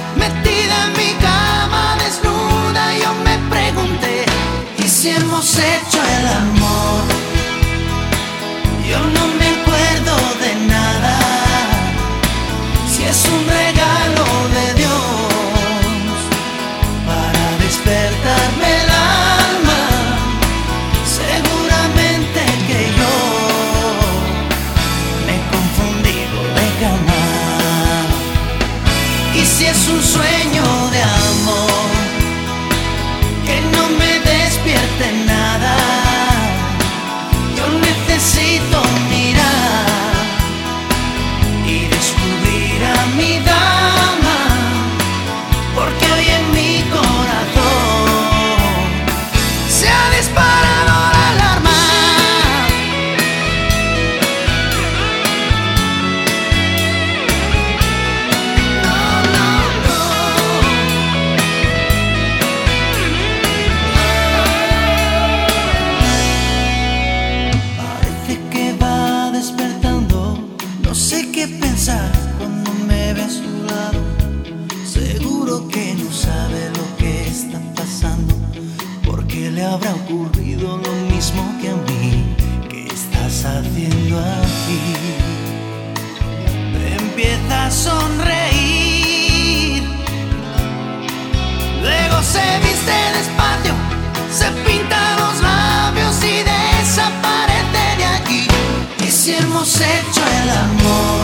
metida en mi cama desnuda, yo me pregunté, ¿y si hemos hecho el amor? Yo no me acuerdo de nada, si es un regalo de Dios para despertarme el alma. Seguramente que yo me he confundido de cama. Y si es un sueño de amor que no me despierte nada, yo necesito mirar y descubrir a mi dama, porque hoy en mi corazón se ha disparado la alarma. No, no, no. Parece que va despertando, no sé qué pensar cuando me ve a su lado. Seguro que no sabe lo que está pasando, porque le habrá ocurrido lo mismo que a mí. ¿Qué estás haciendo aquí? Empieza a sonreír, luego se viste despacio, se pinta los labios y desaparece de allí. Y si hemos hecho el amor,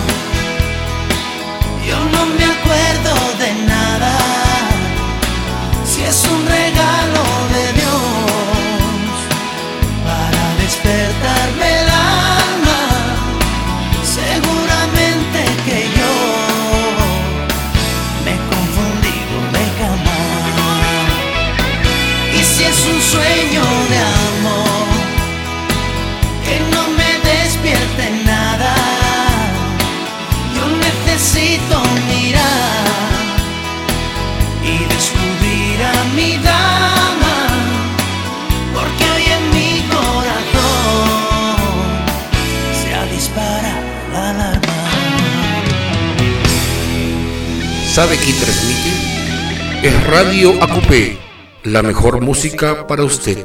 yo no me acuerdo de nada, si es un regalo de Dios para despertarme el alma. Seguramente que yo me he confundido de cama. Y si es un sueño de amor que no me despierte nada, yo necesito mirar y descubrir a mi dama, porque hoy en mi corazón se ha disparado la alarma. ¿Sabe quién transmite? Es Radio AQP, la mejor música para usted.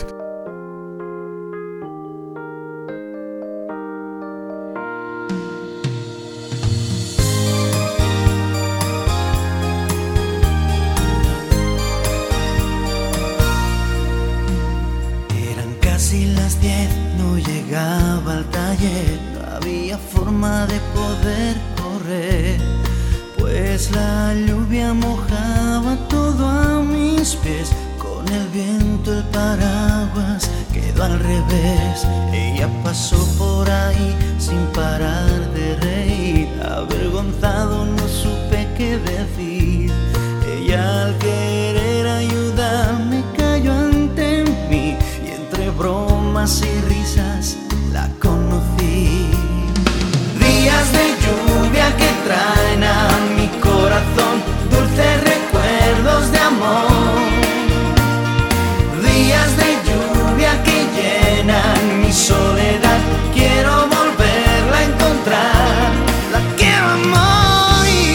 Eran casi las 10, no llegaba al taller, no había forma de poder correr, pues la lluvia mojaba todo a mis pies. Con el viento el paraguas quedó al revés. Ella pasó por ahí sin parar de reír. Avergonzado no supe qué decir. Ella al querer ayudarme cayó ante mí, y entre bromas y risas la conocí. Días de lluvia que traen a mi corazón dulces recuerdos de amor. Días de lluvia que llenan mi soledad. Quiero volverla a encontrar, la quiero a morir.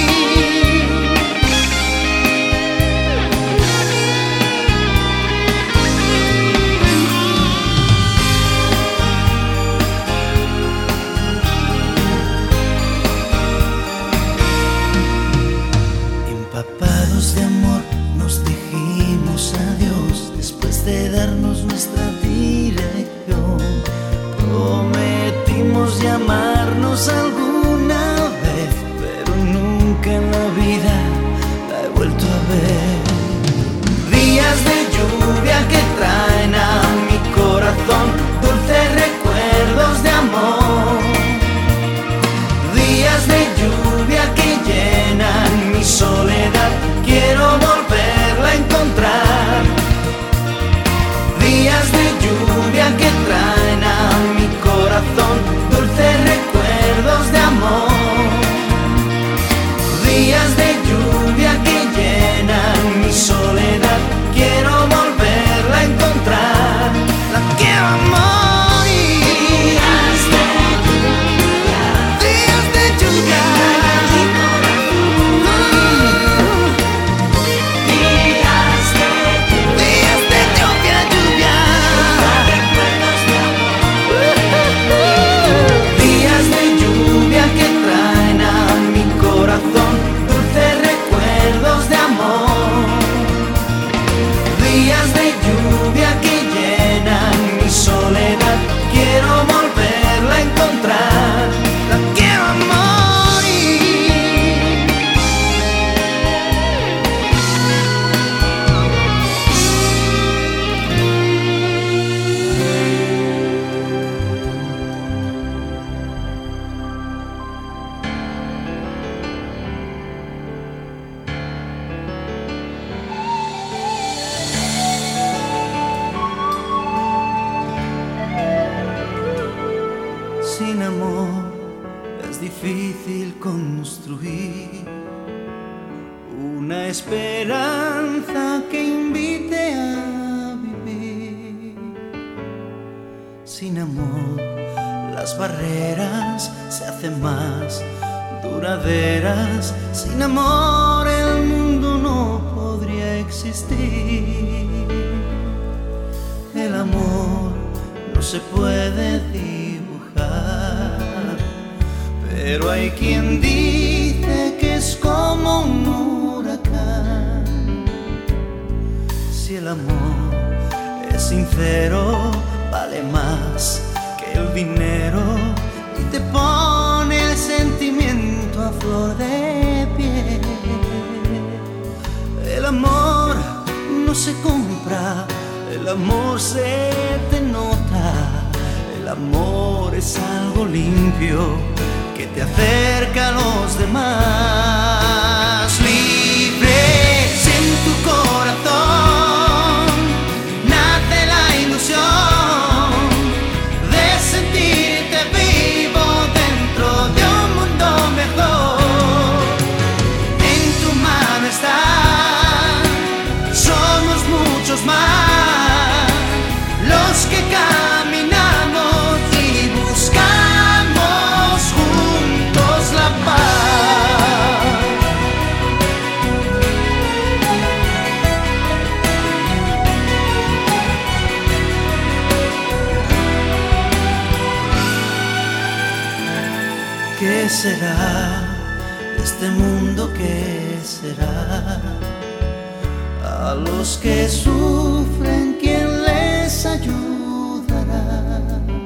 amor es difícil construir una esperanza que invite a vivir. Sin amor, las barreras se hacen más duraderas. Sin amor, el mundo no podría existir. El amor no se puede dibujar, pero hay quien dice que es como un huracán. Si el amor es sincero, vale más que el dinero y te pone el sentimiento a flor de piel. El amor no se compra, el amor se te nota. El amor es algo limpio que te acerca a los demás. Libres en tu corazón nace la ilusión de sentirte vivo dentro de un mundo mejor. En tu mano está, somos muchos más los que caminamos y buscamos juntos la paz. ¿Qué será de este mundo? ¿Qué será? A los que sufren, ¿quién les ayudará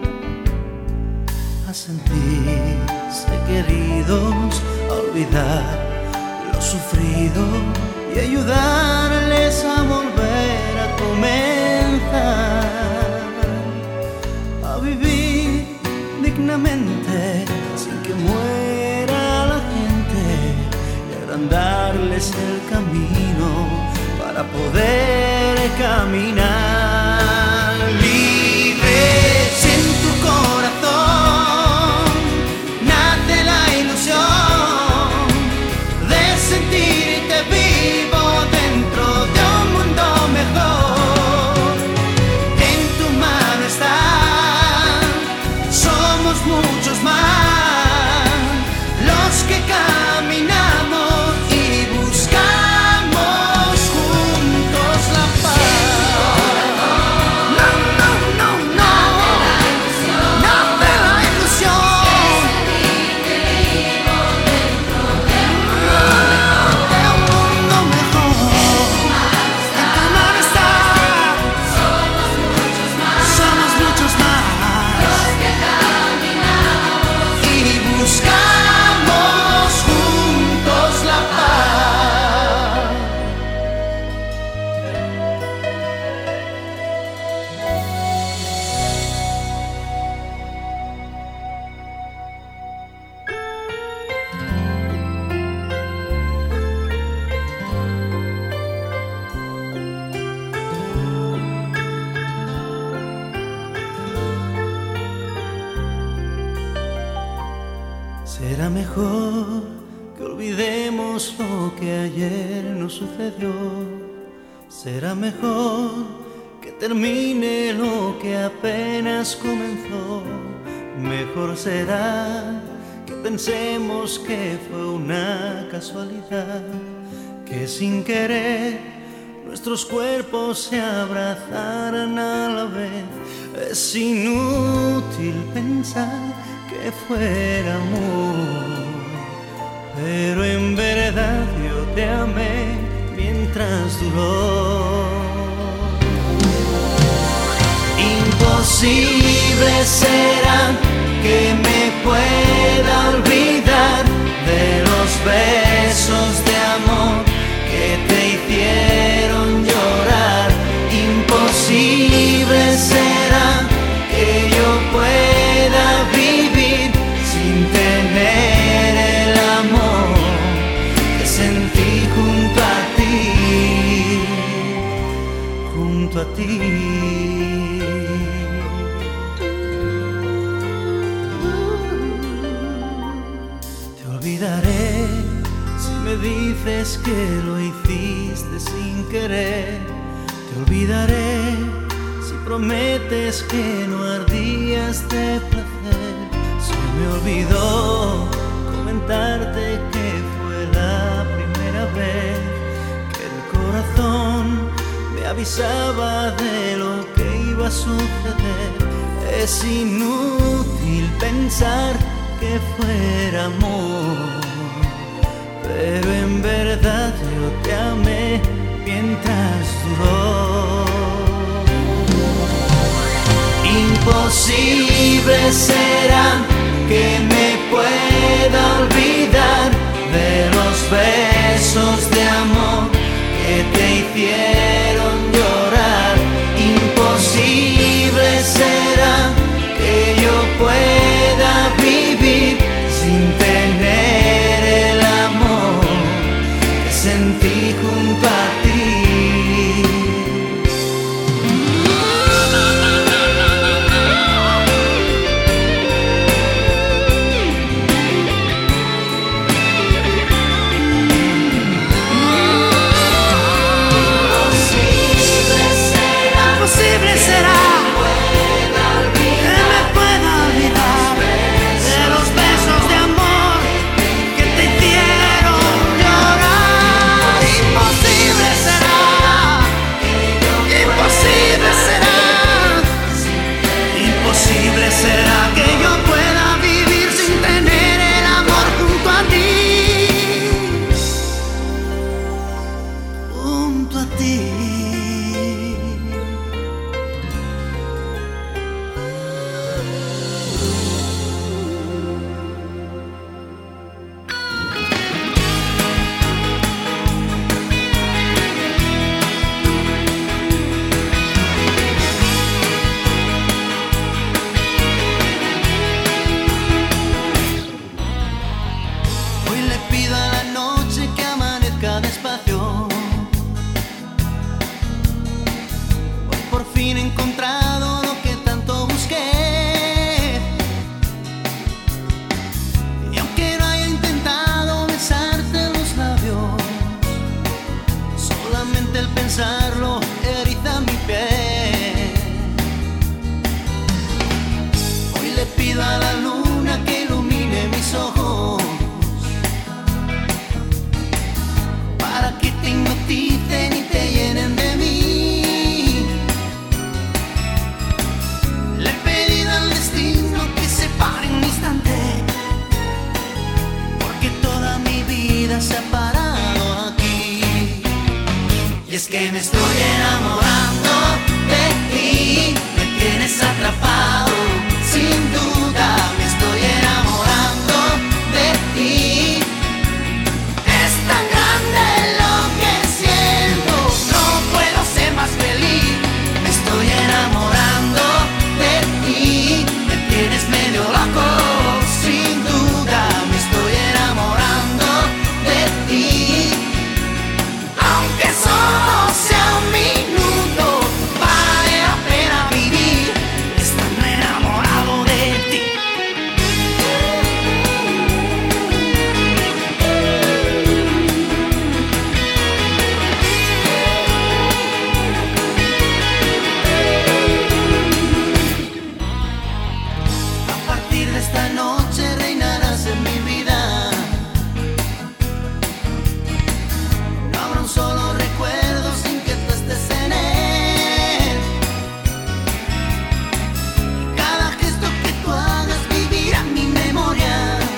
a sentirse queridos, a olvidar lo sufrido y ayudarles a volver a comenzar, a vivir dignamente sin que muera la gente y agrandarles el camino para poder caminar. Libres en tu corazón nace la ilusión de sentirte vivo dentro de un mundo mejor. En tu mano está, somos muchos más los que caminamos y buscamos juntos la paz. No, no, no, no, nace la ilusión de un mundo mejor. En tu mano está, somos muchos más y buscamos juntos la paz. Será mejor que olvidemos lo que ayer nos sucedió. Será mejor que termine lo que apenas comenzó. Mejor será que pensemos que fue una casualidad, que sin querer nuestros cuerpos se abrazaran a la vez. Es inútil pensar que fuera amor, pero en verdad yo te amé mientras duró. Imposible será que me pueda olvidar de los besos de amor que te hicieron llorar. Imposible será que yo pueda vivir sin tener el amor que sentí junto a ti, junto a ti. dices que lo hiciste sin querer, te olvidaré si prometes que no ardías de placer. Se me olvidó comentarte que fue la primera vez que el corazón me avisaba de lo que iba a suceder. Es inútil pensar que fuera amor, pero en verdad yo te amé mientras duró. Imposible será que me pueda olvidar de los besos de amor que te hicieron llorar. Imposible será que yo pueda vivir sin tener el amor que sentí junto a ti. ¿Será que yo pueda vivir sin tener el amor junto a ti? Junto a ti. He encontrado lo que tanto busqué, y aunque no haya intentado besarte los labios, solamente el pensarlo eriza mi piel. Hoy le pido a la luna que ilumine mis ojos, para que te hipnoticen y te llenen de mí. Se ha parado aquí, y es que me estoy enamorando de ti, me tienes atrapado, sin duda me estoy enamorando de ti. Es tan grande lo que siento, no puedo ser más feliz. Me estoy enamorando de ti, me tienes medio loco, sin duda me estoy enamorando de ti. Aunque solo sea un minuto, vale la pena vivir estando enamorado de ti. A partir de esta noche reinarás en mi vida. No habrá un solo recuerdo sin que tú estés en él. Y cada gesto que tú hagas vivirá en mi memoria.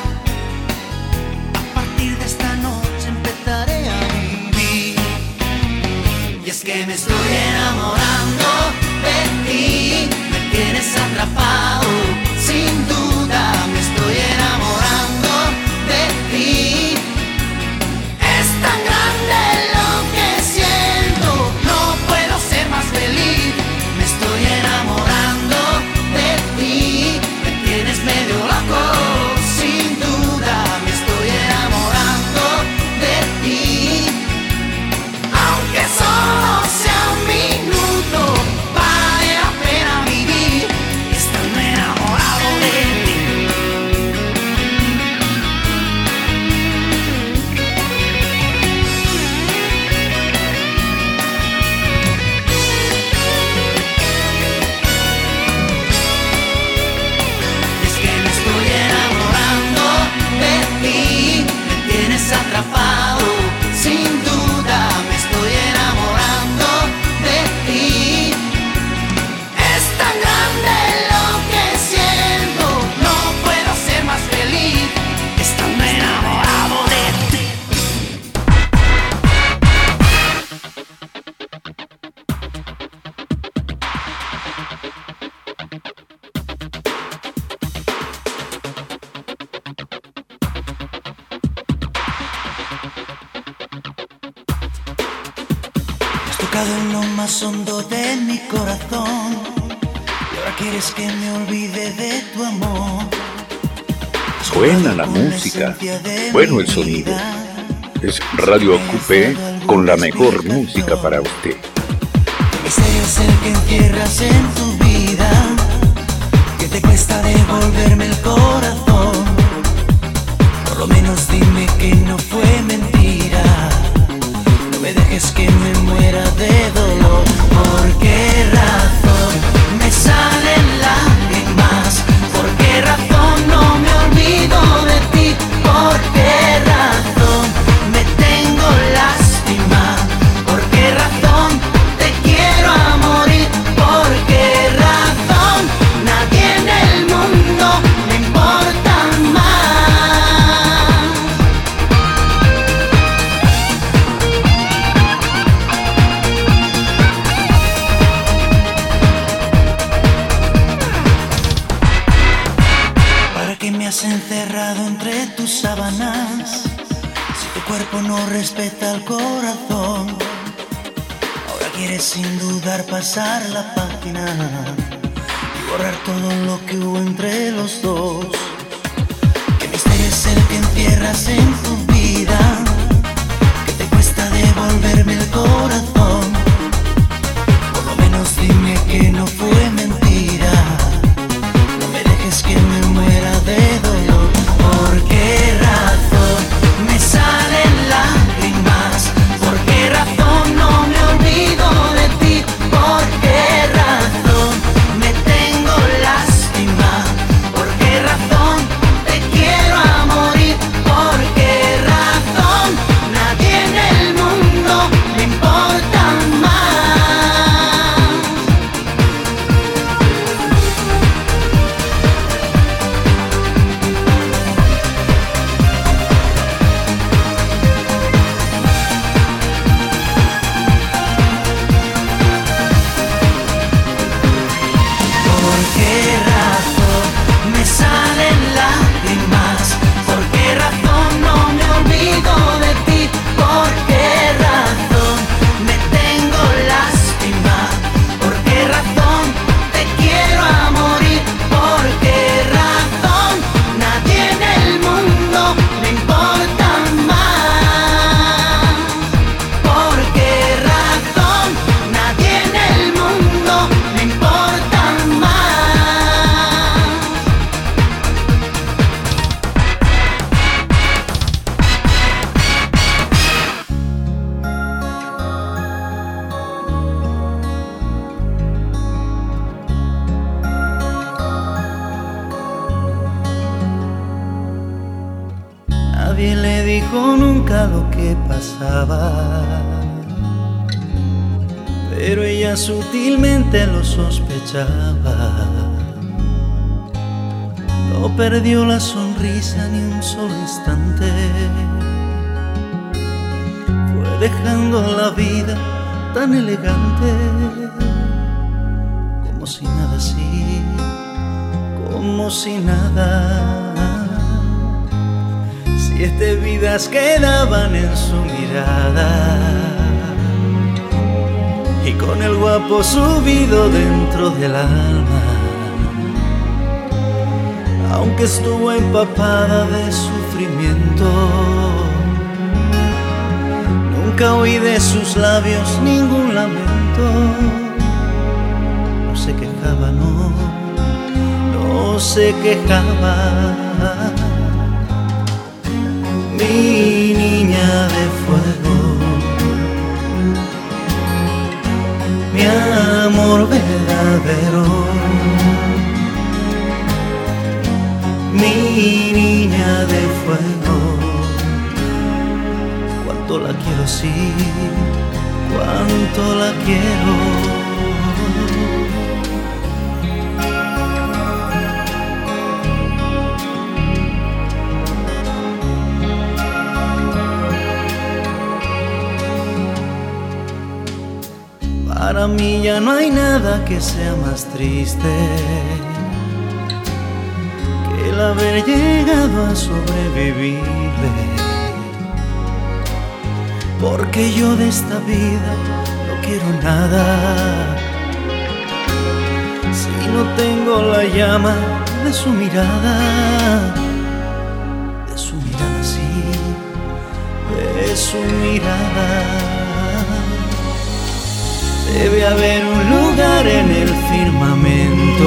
A partir de esta noche empezaré a vivir. Y es que me estoy enamorando de ti, me tienes atrapado, sin duda me estoy enamorando de ti. Es tan grande lo que siento, no puedo ser más feliz. Me estoy enamorando de ti, me tienes medio loco, sin duda me estoy enamorando de ti. Aunque solo sea un tocado en lo más hondo de mi corazón y ahora quieres que me olvide de tu amor. Suena la música, bueno el sonido. Es Radio Acupé con la mejor música para usted. Ese es el que encierras en tu vida, que te cuesta devolverme el corazón. Por lo menos dime que no fue mentira. No me dejes que me muera de dolor. ¿Por qué razón me salen lágrimas? ¿Por qué razón no me olvido de ti? ¿Por qué razón me tengo lástima? ¿Por qué razón te quiero a morir? ¿Por qué razón nadie en el mundo me importa más? ¿Para qué me has encerrado entre tus sábanas? Si tu cuerpo no respeta el corazón, ahora quieres sin dudar pasar la página y borrar todo lo que hubo entre los dos. ¿Qué misterio es el que encierras en tu vida? ¿Qué te cuesta devolverme el corazón? Por lo menos dime que no fue mentira. No me dejes que me muera de dolor. ¿Por qué razón me salen lágrimas? ¿Por qué razón no me olvido de ti? ¿Por qué razón me tengo lástima? ¿Por qué razón te quiero a morir? ¿Por qué razón nadie en el mundo me importa más? ¿Por qué razón me salen lágrimas? ¿Por qué razón no me olvido de ti? ¿Por qué razón me tengo lástima? ¿Por qué razón te quiero a morir? ¿Por qué razón nadie en el mundo me importa más? ¿Por qué razón nadie en el mundo me importa más? Nadie le dijo nunca lo que pasaba, pero ella sutilmente lo sospechaba. No perdió la sonrisa ni un solo instante. Fue dejando la vida tan elegante, como si nada así, como si nada. 7 vidas quedaban en su mirada y con el guapo subido dentro del alma. Aunque estuvo empapada de sufrimiento, nunca oí de sus labios ningún lamento. No se quejaba, no se quejaba. Mi niña de fuego, mi amor verdadero, mi niña de fuego. Cuánto la quiero, sí, cuánto la quiero. Para mí ya no hay nada que sea más triste que el haber llegado a sobrevivirle. Porque yo de esta vida no quiero nada si no tengo la llama de su mirada sí, de su mirada. Debe haber un lugar en el firmamento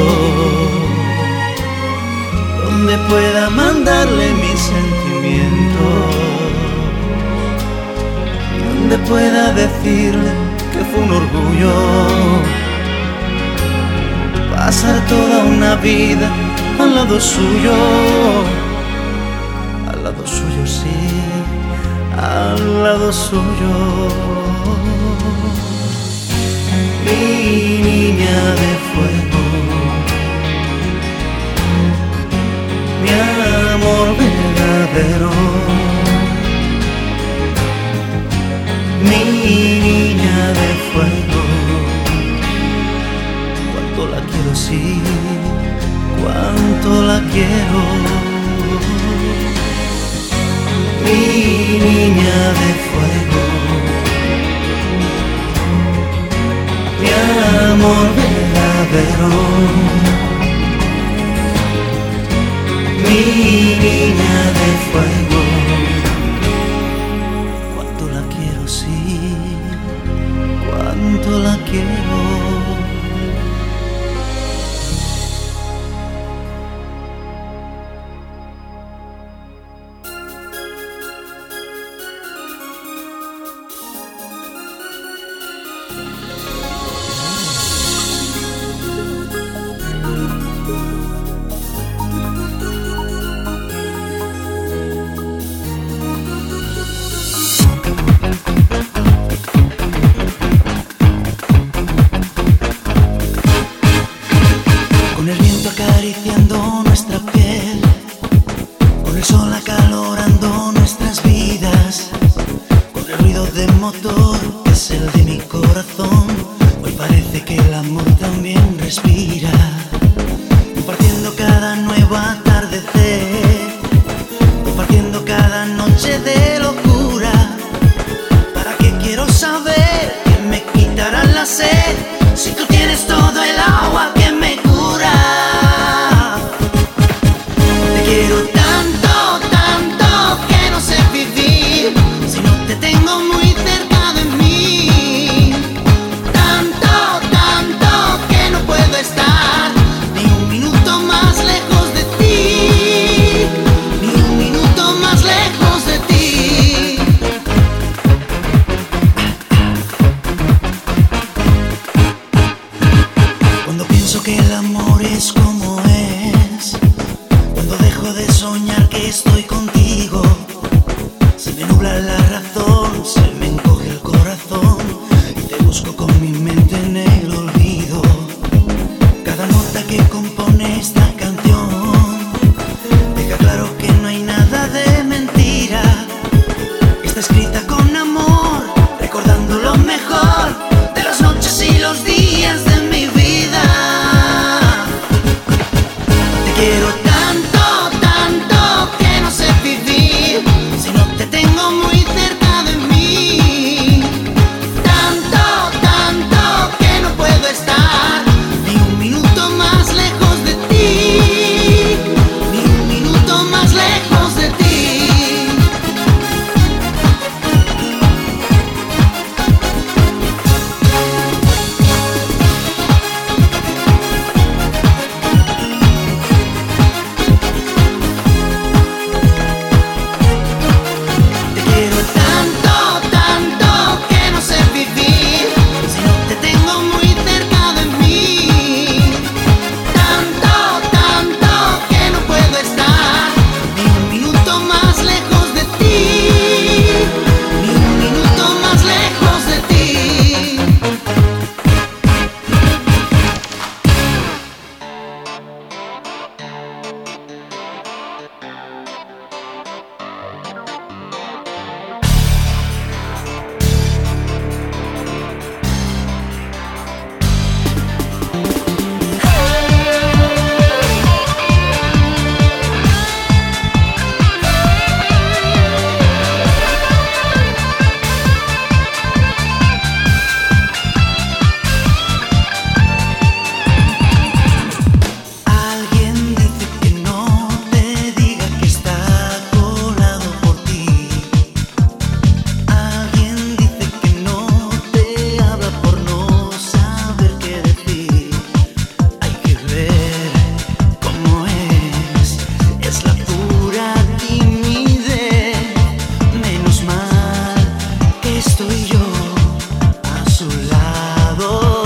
donde pueda mandarle mis sentimientos, donde pueda decirle que fue un orgullo pasar toda una vida al lado suyo sí, al lado suyo. Mi niña de fuego, mi amor verdadero, mi niña de fuego. Cuánto la quiero, sí, cuánto la quiero. Mi niña de fuego, mi amor verdadero, mi niña de fuego. Cuánto la quiero, sí, cuánto la quiero. Acariciando nuestra piel, con el sol acalorando nuestras vidas, con el ruido del motor que es el de mi corazón. Hoy parece que el amor también respira, compartiendo cada nuevo atardecer, compartiendo cada noche de locura. ¿Para qué quiero saber que me quitarán la sed si tú tienes todo el agua que me cura? Quiero tanto, tanto que no sé vivir si no te tengo muy cerca de mí. estoy yo a su lado.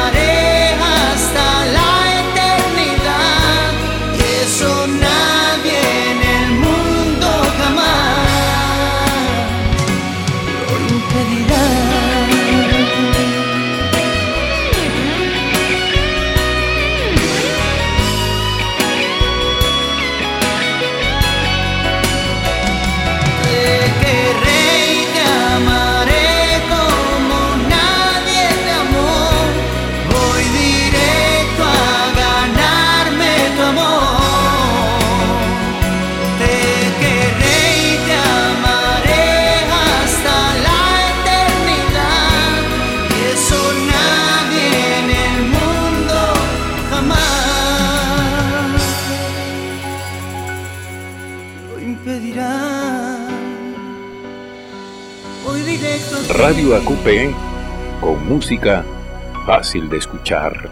Nadie impedirán. Voy directo a Radio AQP, con música fácil de escuchar.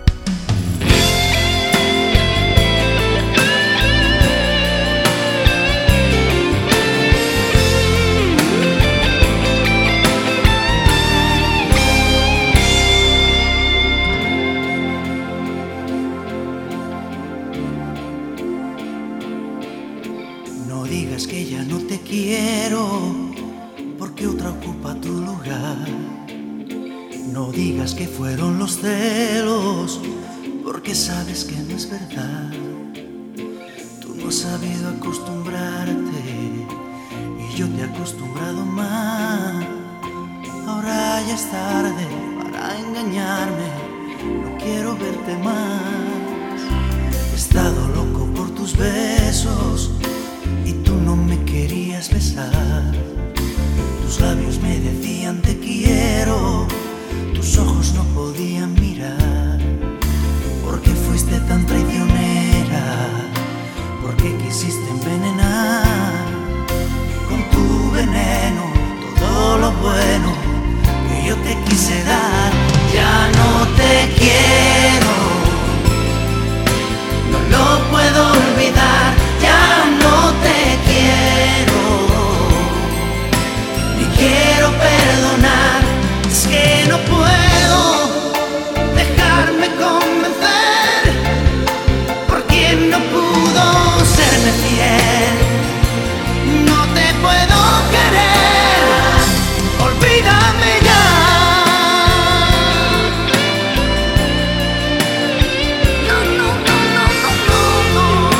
No digas que ya no te quiero, porque otra ocupa tu lugar. No digas que fueron los celos, porque sabes que no es verdad. Tú no has sabido acostumbrarte y yo te he acostumbrado más. Ahora ya es tarde para engañarme, no quiero verte más. He estado loco por tus besos y tú no me querías besar. Tus labios me decían te quiero, tus ojos no podían mirar. ¿Por qué fuiste tan traicionera? ¿Por qué quisiste envenenar con tu veneno todo lo bueno que yo te quise dar? Ya no te quiero, no lo puedo olvidar. Ya no te quiero, ni quiero perdonar. Es que no puedo dejarme convencer por quien no pudo serme fiel. No te puedo querer, olvídame ya. No, no, no, no, no, no, no.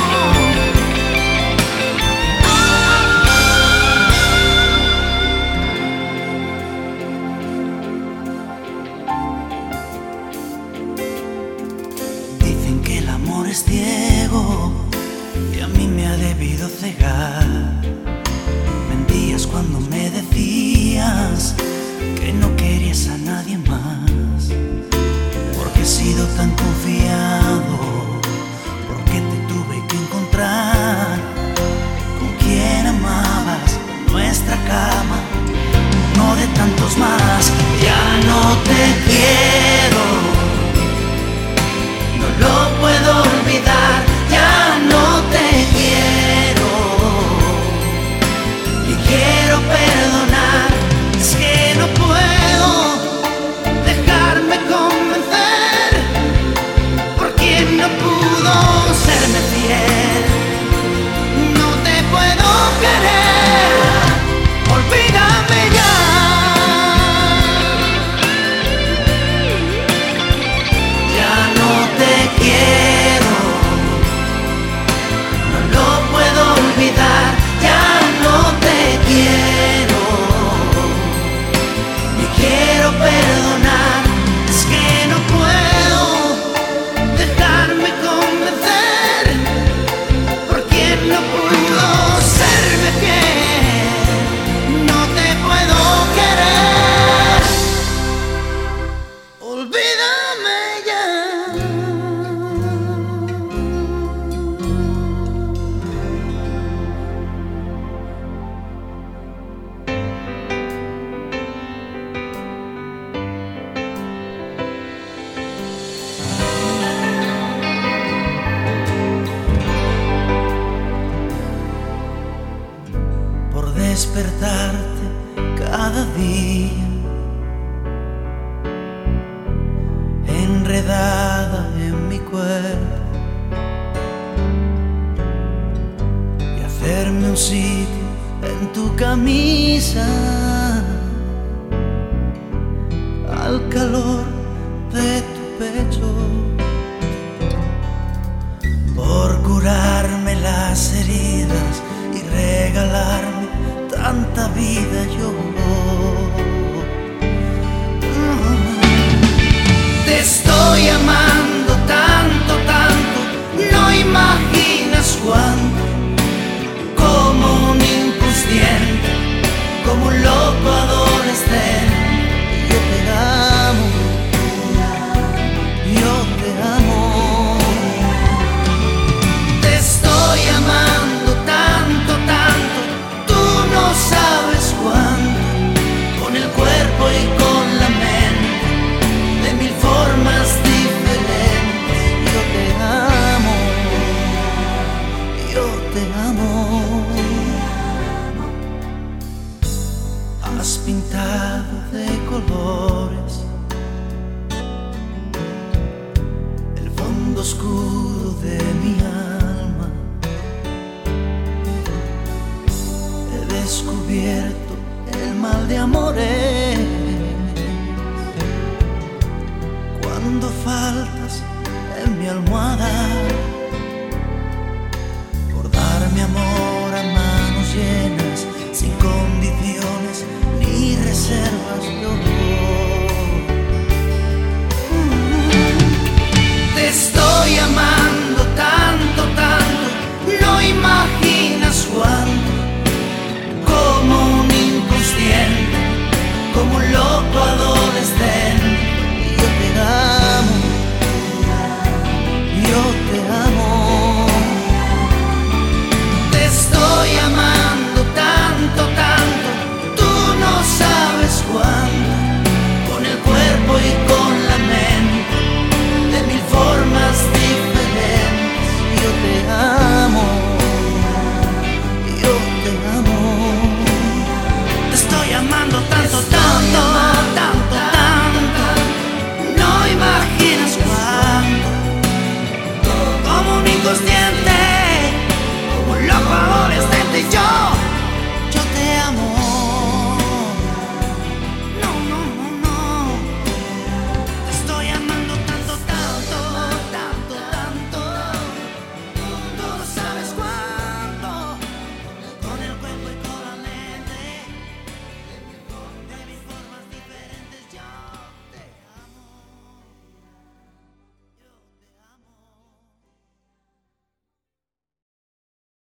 Dicen que el amor es ciego y a mí me ha debido cegar. Mentías cuando me decías que no querías a nadie más. Porque he sido tan confiado, porque te tuve que encontrar con quien amabas en nuestra cama, no de tantos más. Ya no te quiero, no lo puedo olvidar. Ya no te quiero, ni quiero perdonar. Es que no puedo dejarme convencer por quien no pudo serme fiel. No te puedo querer, olvídame ya. Ya no te quiero, no lo puedo olvidar. Ya no te quiero, ni quiero perdonar. Es que no puedo dejarme convencer por quien no pudo serme fiel. No te puedo querer, olvídame ya. Por despertarte cada día, enredada en mi cuerpo, y hacerme un sitio en tu camisa, al calor de tu pecho, por curarme las heridas y regalarme tanta vida yo. Te estoy amando tanto, tanto, no imaginas cuánto. Como un inconsciente, como un loco adolescente. Yo te amo, yo te amo. Te estoy amando tanto, tanto. te amo. Has pintado de colores el fondo oscuro de mi alma. He descubierto el mal de amores cuando faltas en mi almohada.